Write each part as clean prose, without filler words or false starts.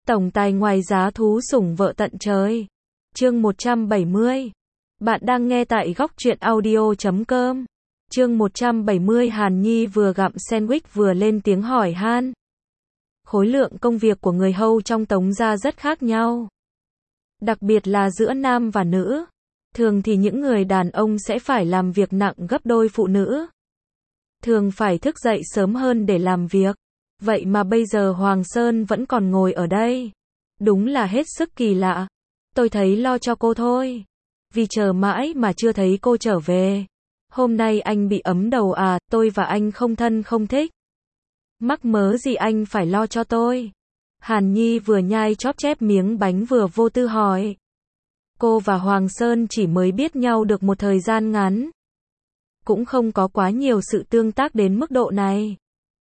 Tổng tài ngoài giá thú sủng vợ tận trời. Chương 170. Bạn đang nghe tại góc truyện audio.com. Chương 170. Hàn Nhi vừa gặm sandwich vừa lên tiếng hỏi han. Khối lượng công việc của người hầu trong Tống gia rất khác nhau. Đặc biệt là giữa nam và nữ. Thường thì những người đàn ông sẽ phải làm việc nặng gấp đôi phụ nữ. Thường phải thức dậy sớm hơn để làm việc. Vậy mà bây giờ Hoàng Sơn vẫn còn ngồi ở đây. Đúng là hết sức kỳ lạ. Tôi thấy lo cho cô thôi. Vì chờ mãi mà chưa thấy cô trở về. Hôm nay anh bị ấm đầu à, tôi và anh không thân không thích. Mắc mớ gì anh phải lo cho tôi? Hàn Nhi vừa nhai chóp chép miếng bánh vừa vô tư hỏi. Cô và Hoàng Sơn chỉ mới biết nhau được một thời gian ngắn. Cũng không có quá nhiều sự tương tác đến mức độ này.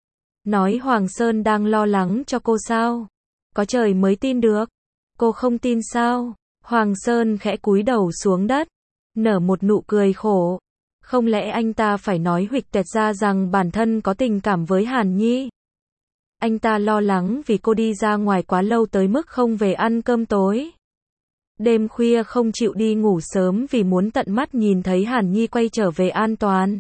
Nói Hoàng Sơn đang lo lắng cho cô sao? Có trời mới tin được. Cô không tin sao? Hoàng Sơn khẽ cúi đầu xuống đất, nở một nụ cười khổ. Không lẽ anh ta phải nói huỵch toẹt ra rằng bản thân có tình cảm với Hàn Nhi? Anh ta lo lắng vì cô đi ra ngoài quá lâu tới mức không về ăn cơm tối. Đêm khuya không chịu đi ngủ sớm vì muốn tận mắt nhìn thấy Hàn Nhi quay trở về an toàn.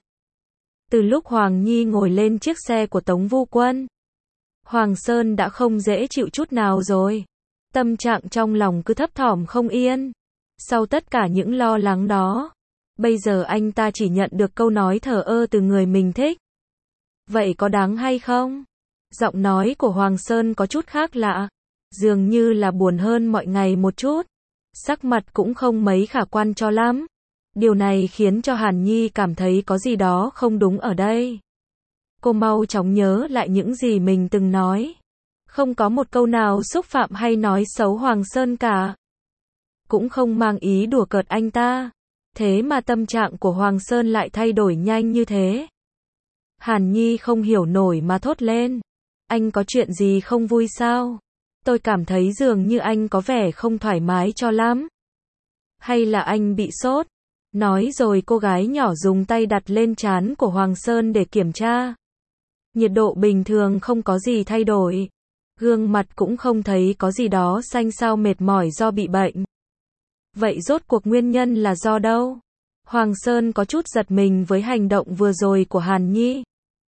Từ lúc Hoàng Nhi ngồi lên chiếc xe của Tống Vu Quân, Hoàng Sơn đã không dễ chịu chút nào rồi. Tâm trạng trong lòng cứ thấp thỏm không yên. Sau tất cả những lo lắng đó, bây giờ anh ta chỉ nhận được câu nói thờ ơ từ người mình thích. Vậy có đáng hay không? Giọng nói của Hoàng Sơn có chút khác lạ, dường như là buồn hơn mọi ngày một chút. Sắc mặt cũng không mấy khả quan cho lắm. Điều này khiến cho Hàn Nhi cảm thấy có gì đó không đúng ở đây. Cô mau chóng nhớ lại những gì mình từng nói. Không có một câu nào xúc phạm hay nói xấu Hoàng Sơn cả. Cũng không mang ý đùa cợt anh ta. Thế mà tâm trạng của Hoàng Sơn lại thay đổi nhanh như thế. Hàn Nhi không hiểu nổi mà thốt lên. Anh có chuyện gì không vui sao? Tôi cảm thấy dường như anh có vẻ không thoải mái cho lắm. Hay là anh bị sốt? Nói rồi cô gái nhỏ dùng tay đặt lên trán của Hoàng Sơn để kiểm tra. Nhiệt độ bình thường không có gì thay đổi. Gương mặt cũng không thấy có gì đó xanh xao mệt mỏi do bị bệnh. Vậy rốt cuộc nguyên nhân là do đâu? Hoàng Sơn có chút giật mình với hành động vừa rồi của Hàn Nhi.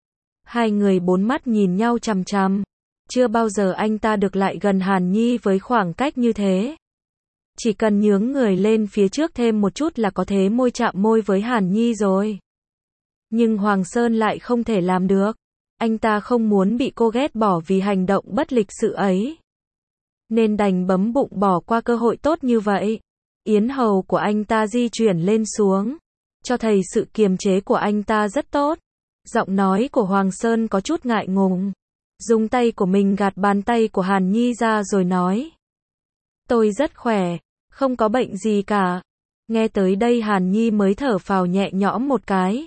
Hai người bốn mắt nhìn nhau chằm chằm. Chưa bao giờ anh ta được lại gần Hàn Nhi với khoảng cách như thế. Chỉ cần nhướng người lên phía trước thêm một chút là có thể môi chạm môi với Hàn Nhi rồi. Nhưng Hoàng Sơn lại không thể làm được. Anh ta không muốn bị cô ghét bỏ vì hành động bất lịch sự ấy. Nên đành bấm bụng bỏ qua cơ hội tốt như vậy. Yến hầu của anh ta di chuyển lên xuống, cho thấy sự kiềm chế của anh ta rất tốt. Giọng nói của Hoàng Sơn có chút ngại ngùng. Dùng tay của mình gạt bàn tay của Hàn Nhi ra rồi nói. Tôi rất khỏe, không có bệnh gì cả. Nghe tới đây Hàn Nhi mới thở phào nhẹ nhõm một cái.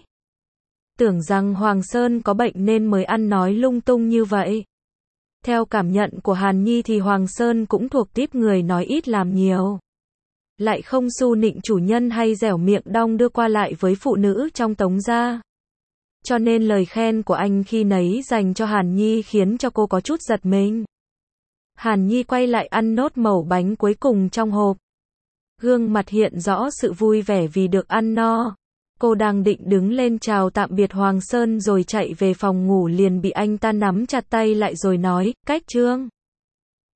Tưởng rằng Hoàng Sơn có bệnh nên mới ăn nói lung tung như vậy. Theo cảm nhận của Hàn Nhi thì Hoàng Sơn cũng thuộc típ người nói ít làm nhiều. Lại không su nịnh chủ nhân hay dẻo miệng đong đưa qua lại với phụ nữ trong Tống gia. Cho nên lời khen của anh khi nấy dành cho Hàn Nhi khiến cho cô có chút giật mình. Hàn Nhi quay lại ăn nốt mẩu bánh cuối cùng trong hộp. Gương mặt hiện rõ sự vui vẻ vì được ăn no. Cô đang định đứng lên chào tạm biệt Hoàng Sơn rồi chạy về phòng ngủ liền bị anh ta nắm chặt tay lại rồi nói, cách Trương.